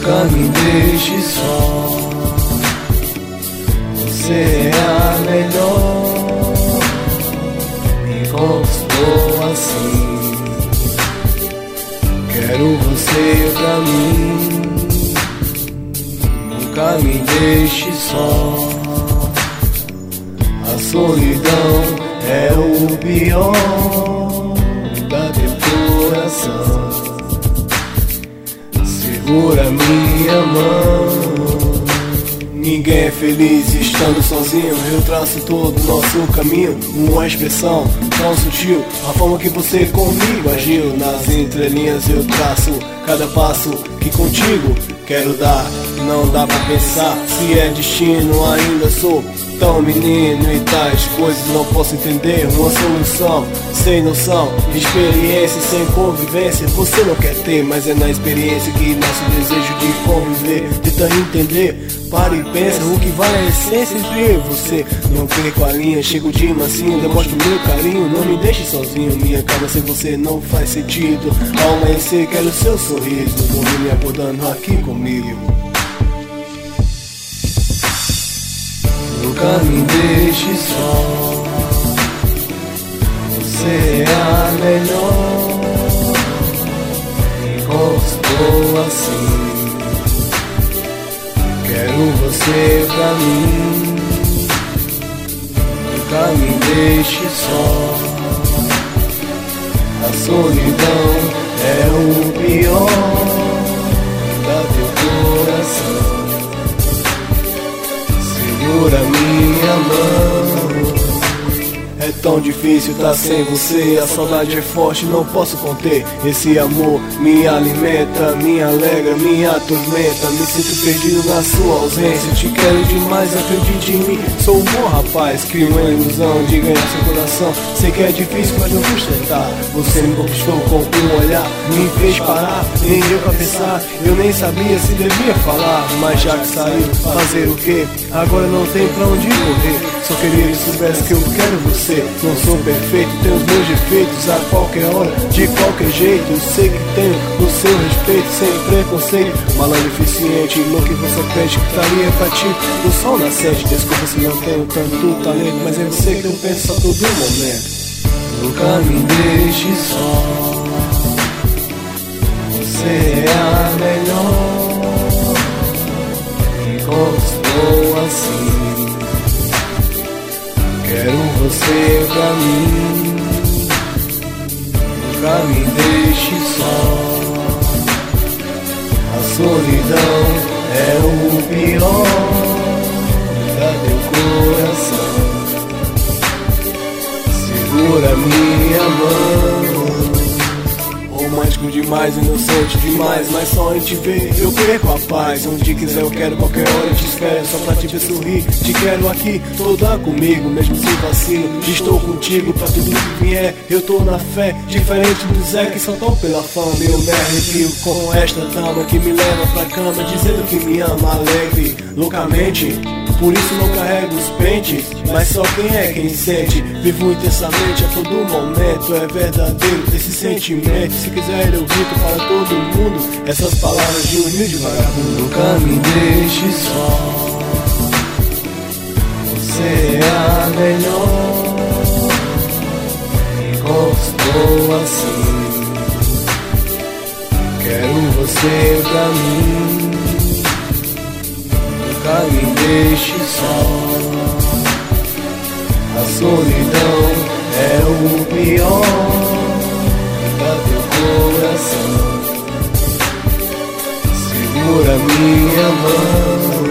Nunca me deixe só. Você é a melhor, me conquistou assim. Quero você pra mim. Nunca me deixe só. A solidão é o pior da teu coração. Segura minha mão. Ninguém é feliz estando sozinho. Eu traço todo o nosso caminho. Uma expressão tão sutil, a forma que você comigo agiu. Nas entrelinhas eu traço cada passo que contigo quero dar. Não dá pra pensar se é destino, ainda sou tão menino e tais coisas não posso entender. Uma solução sem noção, experiência sem convivência. Você não quer ter, mas é na experiência que nasce o desejo de conviver. Tenta entender, para e pensa o que vale a essência entre eu e você. Não perco a linha, chego de mansinho, demonstro meu carinho. Não me deixe sozinho, minha cama sem você não faz sentido. Ao amanhecer quero seu sorriso, dormir me acordando aqui comigo. Nunca me deixe só. Você é a melhor, me conquistou assim. Quero você pra mim. Nunca me deixe só. A solidão é o pior da teu coração. Segura minha mão. É tão difícil tá sem você. A saudade é forte, não posso conter. Esse amor me alimenta, me alegra, me atormenta. Me sinto perdido na sua ausência. Te quero demais, acredite em mim. Sou um bom rapaz, crio uma ilusão de ganhar seu coração. Sei que é difícil, mas eu vou tentar. Você me conquistou com um olhar, me fez parar, nem deu pra pensar. Eu nem sabia se devia falar, mas já que saiu, fazer o quê? Agora não tem pra onde correr. Só queria que soubesse que eu quero você. Não sou perfeito, tenho os meus defeitos. A qualquer hora, de qualquer jeito. Eu sei que tenho o seu respeito, sem preconceito. Malandro eficiente, no que você pede, que estaria pra ti o sol nascente. Desculpa se não tenho tanto talento, mas é você que eu penso a todo momento. Nunca me deixe só. Você é a melhor, me conquistou assim. Quero você pra mim. Nunca me deixe só. A solidão é o pior da teu coração. Segura minha mão. Romântico demais, inocente demais, mas só em te ver eu perco a paz. Onde quiser eu quero, qualquer hora eu te espero. Só pra te ver sorrir, te quero aqui, toda comigo, mesmo sem vacilo. Estou contigo pra tudo que vier, eu tô na fé. Diferente do Zé que só tô pela fama. Eu me arrepio com esta dama que me leva pra cama, dizendo que me ama alegre, loucamente. Por isso não carrego os pentes, mas só quem é quem sente. Vivo intensamente a todo momento, é verdadeiro esse sentimento. Se quiser eu grito para todo mundo essas palavras de um humilde vagabundo. Nunca me deixe só. Você é a melhor, me conquistou assim. Quero você pra mim. Nunca me deixe só. A solidão é o pior da teu coração. Segura minha mão.